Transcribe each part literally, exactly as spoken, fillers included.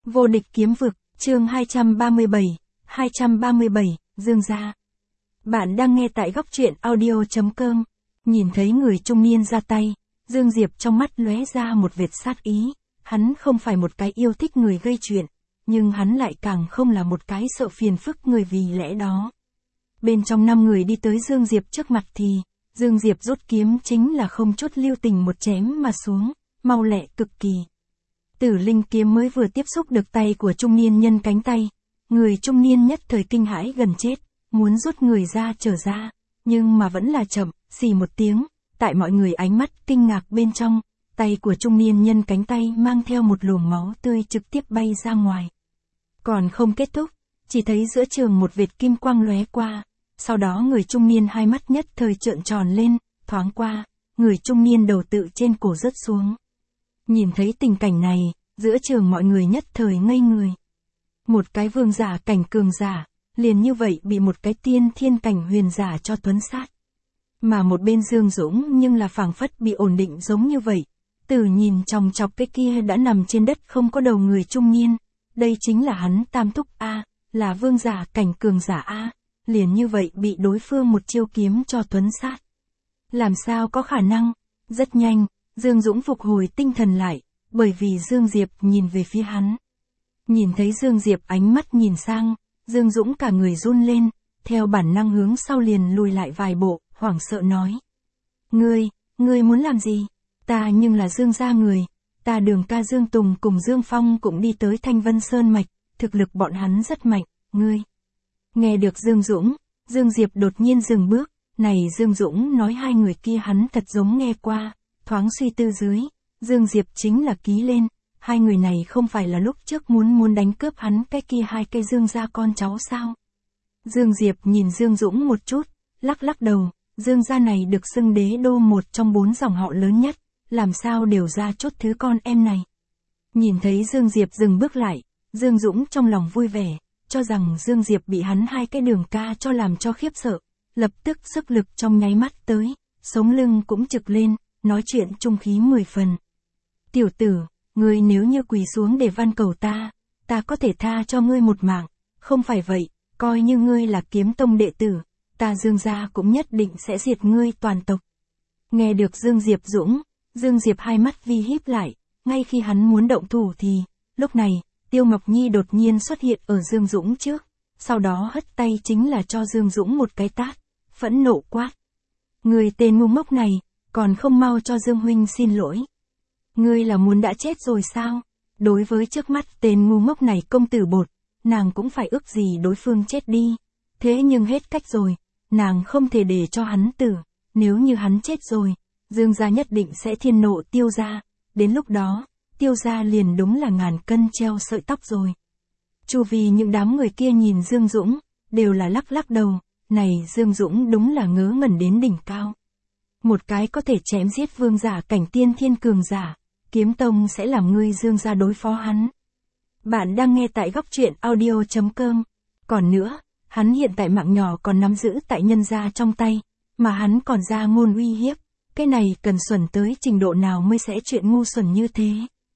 Vô địch kiếm vực, chương hai trăm ba mươi bảy, hai trăm ba mươi bảy, Dương gia. Bạn đang nghe tại góc truyện audio chấm com. Nhìn thấy người trung niên ra tay, Dương Diệp trong mắt lóe ra một vệt sát ý. Hắn không phải một cái yêu thích người gây chuyện, nhưng hắn lại càng không là một cái sợ phiền phức người vì lẽ đó. Bên trong năm người đi tới Dương Diệp trước mặt thì, Dương Diệp rút kiếm chính là không chút lưu tình một chém mà xuống, mau lẹ cực kỳ. Tử linh kiếm mới vừa tiếp xúc được tay của trung niên nhân cánh tay, người trung niên nhất thời kinh hãi gần chết, muốn rút người ra trở ra, nhưng mà vẫn là chậm, xì một tiếng, tại mọi người ánh mắt kinh ngạc bên trong, tay của trung niên nhân cánh tay mang theo một luồng máu tươi trực tiếp bay ra ngoài. Còn không kết thúc, chỉ thấy giữa trường một vệt kim quang lóe qua, sau đó người trung niên hai mắt nhất thời trợn tròn lên, thoáng qua, người trung niên đầu tự trên cổ rớt xuống. Nhìn thấy tình cảnh này, giữa trường mọi người nhất thời ngây người. Một cái vương giả cảnh cường giả, liền như vậy bị một cái tiên thiên cảnh huyền giả cho tuấn sát. Mà một bên Dương Dũng nhưng là phảng phất bị ổn định giống như vậy. Từ nhìn chòng chọc cái kia đã nằm trên đất không có đầu người trung niên. Đây chính là hắn tam thúc A, là vương giả cảnh cường giả A, liền như vậy bị đối phương một chiêu kiếm cho tuấn sát. Làm sao có khả năng? Rất nhanh, Dương Dũng phục hồi tinh thần lại, bởi vì Dương Diệp nhìn về phía hắn. Nhìn thấy Dương Diệp ánh mắt nhìn sang, Dương Dũng cả người run lên, theo bản năng hướng sau liền lùi lại vài bộ, hoảng sợ nói. Ngươi, ngươi muốn làm gì? Ta nhưng là Dương gia người, ta Đường ca Dương Tùng cùng Dương Phong cũng đi tới Thanh Vân Sơn Mạch, thực lực bọn hắn rất mạnh, ngươi. Nghe được Dương Dũng, Dương Diệp đột nhiên dừng bước, này Dương Dũng nói hai người kia hắn thật giống nghe qua, thoáng suy tư dưới, Dương Diệp chính là ký lên, hai người này không phải là lúc trước muốn muốn đánh cướp hắn cái kia hai cây Dương gia con cháu sao? Dương Diệp nhìn Dương Dũng một chút, lắc lắc đầu, Dương gia này được xưng đế đô một trong bốn dòng họ lớn nhất, làm sao đều ra chút thứ con em này. Nhìn thấy Dương Diệp dừng bước lại, Dương Dũng trong lòng vui vẻ, cho rằng Dương Diệp bị hắn hai cái Đường ca cho làm cho khiếp sợ, lập tức sức lực trong nháy mắt tới, sống lưng cũng trực lên, nói chuyện trung khí mười phần. Tiểu tử, ngươi nếu như quỳ xuống để van cầu ta, ta có thể tha cho ngươi một mạng, không phải vậy, coi như ngươi là kiếm tông đệ tử, ta Dương gia cũng nhất định sẽ diệt ngươi toàn tộc. Nghe được Dương Diệp Dũng, Dương Diệp hai mắt vi híp lại, ngay khi hắn muốn động thủ thì, lúc này, Tiêu Ngọc Nhi đột nhiên xuất hiện ở Dương Dũng trước, sau đó hất tay chính là cho Dương Dũng một cái tát, phẫn nộ quát. Ngươi tên ngu ngốc này, còn không mau cho Dương huynh xin lỗi. Ngươi là muốn đã chết rồi sao? Đối với trước mắt tên ngu ngốc này công tử bột, nàng cũng phải ước gì đối phương chết đi. Thế nhưng hết cách rồi, nàng không thể để cho hắn tử, nếu như hắn chết rồi, Dương gia nhất định sẽ thiên nộ Tiêu gia, đến lúc đó, Tiêu gia liền đúng là ngàn cân treo sợi tóc rồi. Chu vi những đám người kia nhìn Dương Dũng, đều là lắc lắc đầu, này Dương Dũng đúng là ngớ ngẩn đến đỉnh cao. Một cái có thể chém giết vương giả cảnh tiên thiên cường giả, kiếm tông sẽ làm ngươi Dương gia đối phó hắn. Bạn đang nghe tại góc truyện audio chấm com. Còn nữa, hắn hiện tại mạng nhỏ còn nắm giữ tại nhân gia trong tay, mà hắn còn ra ngôn uy hiếp, cái này cần xuẩn tới trình độ nào mới sẽ chuyện ngu xuẩn như thế.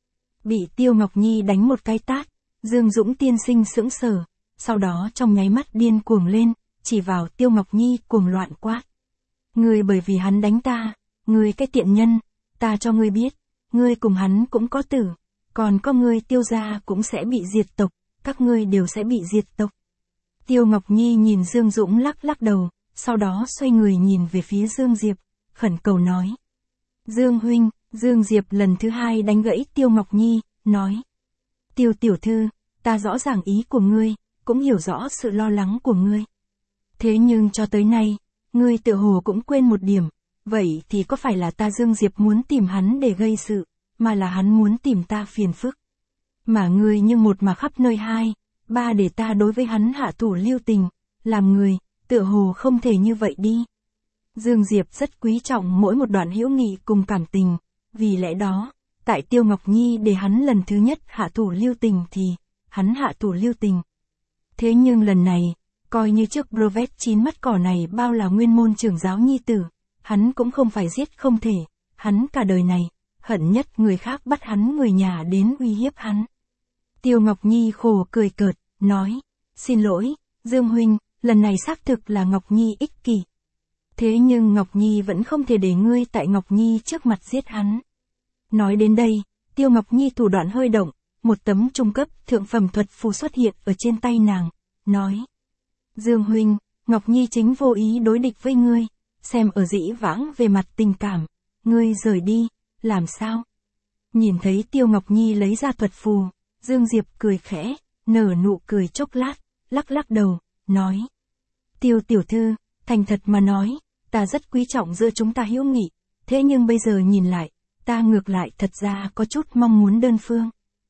Bị Tiêu Ngọc Nhi đánh một cái tát, Dương Dũng tiên sinh sững sờ, sau đó trong nháy mắt điên cuồng lên, chỉ vào Tiêu Ngọc Nhi cuồng loạn quát. Ngươi bởi vì hắn đánh ta, ngươi cái tiện nhân, ta cho ngươi biết, ngươi cùng hắn cũng có tử, còn có ngươi Tiêu gia cũng sẽ bị diệt tộc, các ngươi đều sẽ bị diệt tộc. Tiêu Ngọc Nhi nhìn Dương Dũng lắc lắc đầu, sau đó xoay người nhìn về phía Dương Diệp, khẩn cầu nói. Dương huynh, Dương Diệp lần thứ hai đánh gãy Tiêu Ngọc Nhi, nói. Tiêu tiểu thư, ta rõ ràng ý của ngươi, cũng hiểu rõ sự lo lắng của ngươi. Thế nhưng cho tới nay, ngươi tự hồ cũng quên một điểm, vậy thì có phải là ta Dương Diệp muốn tìm hắn để gây sự, mà là hắn muốn tìm ta phiền phức. Mà ngươi nhưng một mà khắp nơi hai, ba để ta đối với hắn hạ thủ lưu tình, làm người, tự hồ không thể như vậy đi. Dương Diệp rất quý trọng mỗi một đoạn hữu nghị cùng cảm tình, vì lẽ đó, tại Tiêu Ngọc Nhi để hắn lần thứ nhất hạ thủ lưu tình thì, hắn hạ thủ lưu tình. Thế nhưng lần này, coi như trước Brovet chín mắt cỏ này bao là nguyên môn trưởng giáo nhi tử, hắn cũng không phải giết không thể, hắn cả đời này, hận nhất người khác bắt hắn người nhà đến uy hiếp hắn. Tiêu Ngọc Nhi khổ cười cợt, nói, xin lỗi, Dương huynh, lần này xác thực là Ngọc Nhi ích kỷ. Thế nhưng Ngọc Nhi vẫn không thể để ngươi tại Ngọc Nhi trước mặt giết hắn. Nói đến đây, Tiêu Ngọc Nhi thủ đoạn hơi động, một tấm trung cấp thượng phẩm thuật phù xuất hiện ở trên tay nàng, nói. Dương huynh, Ngọc Nhi chính vô ý đối địch với ngươi, xem ở dĩ vãng về mặt tình cảm, ngươi rời đi, làm sao? Nhìn thấy Tiêu Ngọc Nhi lấy ra thuật phù, Dương Diệp cười khẽ, nở nụ cười chốc lát, lắc lắc đầu, nói. Tiêu tiểu thư, thành thật mà nói, ta rất quý trọng giữa chúng ta hữu nghị, thế nhưng bây giờ nhìn lại, ta ngược lại thật ra có chút mong muốn đơn phương.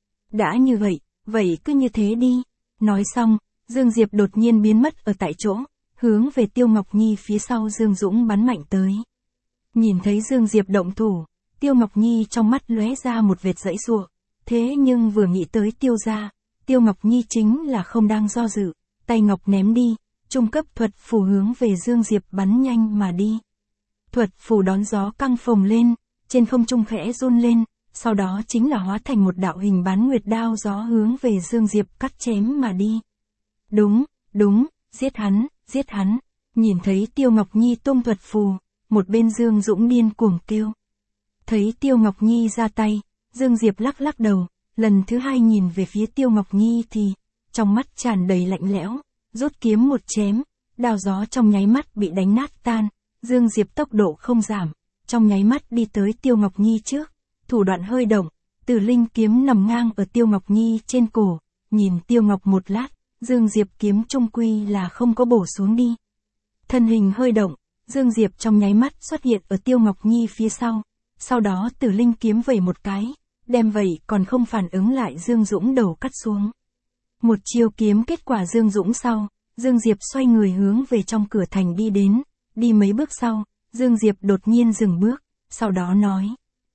Đã như vậy, vậy cứ như thế đi. Nói xong, Dương Diệp đột nhiên biến mất ở tại chỗ, hướng về Tiêu Ngọc Nhi phía sau Dương Dũng bắn mạnh tới. Nhìn thấy Dương Diệp động thủ, Tiêu Ngọc Nhi trong mắt lóe ra một vệt giãy giụa, thế nhưng vừa nghĩ tới Tiêu gia, Tiêu Ngọc Nhi chính là không đang do dự, tay ngọc ném đi, trung cấp thuật phù hướng về Dương Diệp bắn nhanh mà đi. Thuật phù đón gió căng phồng lên, trên không trung khẽ run lên, sau đó chính là hóa thành một đạo hình bán nguyệt đao gió hướng về Dương Diệp cắt chém mà đi. Đúng, đúng, giết hắn, giết hắn. Nhìn thấy Tiêu Ngọc Nhi tung thuật phù, một bên Dương Dũng điên cuồng kêu. Thấy Tiêu Ngọc Nhi ra tay, Dương Diệp lắc lắc đầu, lần thứ hai nhìn về phía Tiêu Ngọc Nhi thì, trong mắt tràn đầy lạnh lẽo, rút kiếm một chém, đao gió trong nháy mắt bị đánh nát tan, Dương Diệp tốc độ không giảm, trong nháy mắt đi tới Tiêu Ngọc Nhi trước, thủ đoạn hơi động, Tử Linh kiếm nằm ngang ở Tiêu Ngọc Nhi trên cổ, nhìn Tiêu Ngọc một lát, Dương Diệp kiếm trung quy là không có bổ xuống đi. Thân hình hơi động, Dương Diệp trong nháy mắt xuất hiện ở Tiêu Ngọc Nhi phía sau, sau đó Tử Linh kiếm vẩy một cái, đem vẩy còn không phản ứng lại Dương Dũng đầu cắt xuống. Một chiêu kiếm kết quả Dương Dũng sau, Dương Diệp xoay người hướng về trong cửa thành đi đến, đi mấy bước sau, Dương Diệp đột nhiên dừng bước, sau đó nói.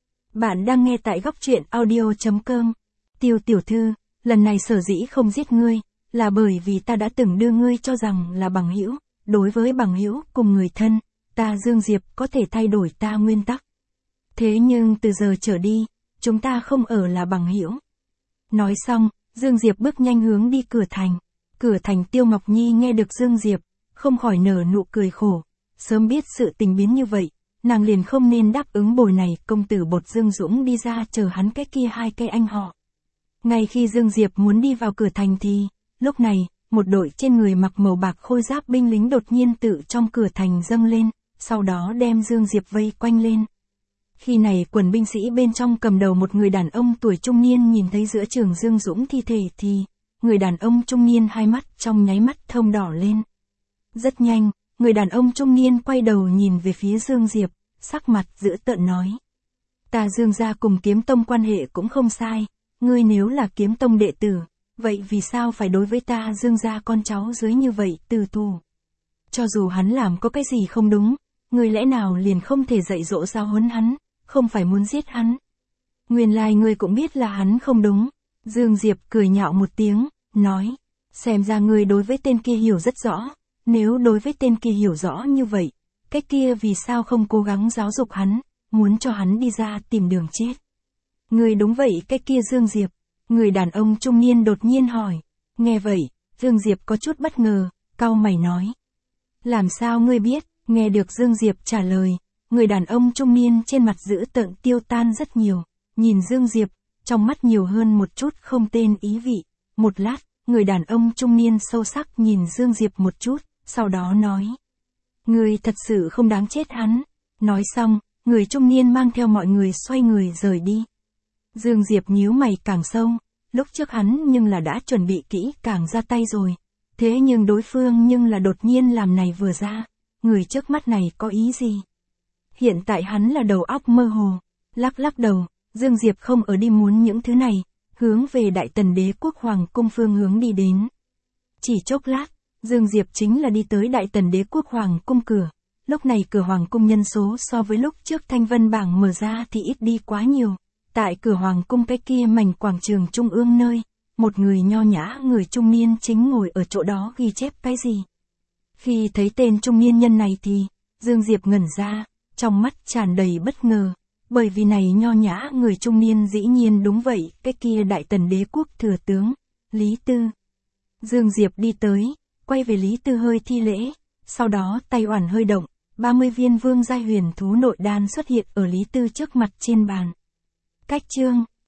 Bạn đang nghe tại góc truyện audio chấm com. Tiêu tiểu thư, lần này sở dĩ không giết ngươi, là bởi vì ta đã từng đưa ngươi cho rằng là bằng hữu, đối với bằng hữu cùng người thân, ta Dương Diệp có thể thay đổi ta nguyên tắc. Thế nhưng từ giờ trở đi, chúng ta không ở là bằng hữu. Nói xong, Dương Diệp bước nhanh hướng đi cửa thành. Cửa thành Tiêu Ngọc Nhi nghe được Dương Diệp, không khỏi nở nụ cười khổ. Sớm biết sự tình biến như vậy, nàng liền không nên đáp ứng bồi này công tử bột Dương Dũng đi ra chờ hắn cái kia hai cây anh họ. Ngay khi Dương Diệp muốn đi vào cửa thành thì, lúc này, một đội trên người mặc màu bạc khôi giáp binh lính đột nhiên tự trong cửa thành dâng lên, sau đó đem Dương Diệp vây quanh lên. Khi này quần binh sĩ bên trong cầm đầu một người đàn ông tuổi trung niên nhìn thấy giữa trường Dương Dũng thi thể thì, người đàn ông trung niên hai mắt trong nháy mắt thông đỏ lên. Rất nhanh, người đàn ông trung niên quay đầu nhìn về phía Dương Diệp, sắc mặt dữ tợn nói. Ta Dương gia cùng Kiếm Tông quan hệ cũng không sai, ngươi nếu là Kiếm Tông đệ tử, vậy vì sao phải đối với ta Dương gia con cháu dưới như vậy từ tù? Cho dù hắn làm có cái gì không đúng, ngươi lẽ nào liền không thể dạy dỗ giáo huấn hắn, không phải muốn giết hắn? Nguyên lai ngươi cũng biết là hắn không đúng. Dương Diệp cười nhạo một tiếng, nói, xem ra ngươi đối với tên kia hiểu rất rõ, nếu đối với tên kia hiểu rõ như vậy, cái kia vì sao không cố gắng giáo dục hắn, muốn cho hắn đi ra tìm đường chết? Ngươi đúng vậy cái kia Dương Diệp, người đàn ông trung niên đột nhiên hỏi. Nghe vậy, Dương Diệp có chút bất ngờ, cau mày nói. Làm sao ngươi biết? Nghe được Dương Diệp trả lời, người đàn ông trung niên trên mặt dữ tợn tiêu tan rất nhiều, nhìn Dương Diệp, trong mắt nhiều hơn một chút không tên ý vị. Một lát, người đàn ông trung niên sâu sắc nhìn Dương Diệp một chút, sau đó nói. Ngươi thật sự không đáng chết hắn. Nói xong, người trung niên mang theo mọi người xoay người rời đi. Dương Diệp nhíu mày càng sâu, lúc trước hắn nhưng là đã chuẩn bị kỹ càng ra tay rồi. Thế nhưng đối phương nhưng là đột nhiên làm này vừa ra, người trước mắt này có ý gì? Hiện tại hắn là đầu óc mơ hồ, lắc lắc đầu, Dương Diệp không ở đi muốn những thứ này, hướng về Đại Tần Đế Quốc Hoàng Cung phương hướng đi đến. Chỉ chốc lát, Dương Diệp chính là đi tới Đại Tần Đế Quốc Hoàng Cung cửa. Lúc này cửa Hoàng Cung nhân số so với lúc trước Thanh Vân bảng mở ra thì ít đi quá nhiều. Tại cửa Hoàng Cung cái kia mảnh quảng trường trung ương nơi, một người nho nhã người trung niên chính ngồi ở chỗ đó ghi chép cái gì. Khi thấy tên trung niên nhân này thì, Dương Diệp ngẩn ra, trong mắt tràn đầy bất ngờ, Bởi vì này nho nhã người trung niên dĩ nhiên đúng vậy, cái kia đại tần đế quốc thừa tướng, Lý Tư. Dương Diệp đi tới, quay về Lý Tư hơi thi lễ, sau đó tay oản hơi động, ba mươi viên vương giai huyền thú nội đan xuất hiện ở Lý Tư trước mặt trên bàn. Cách chương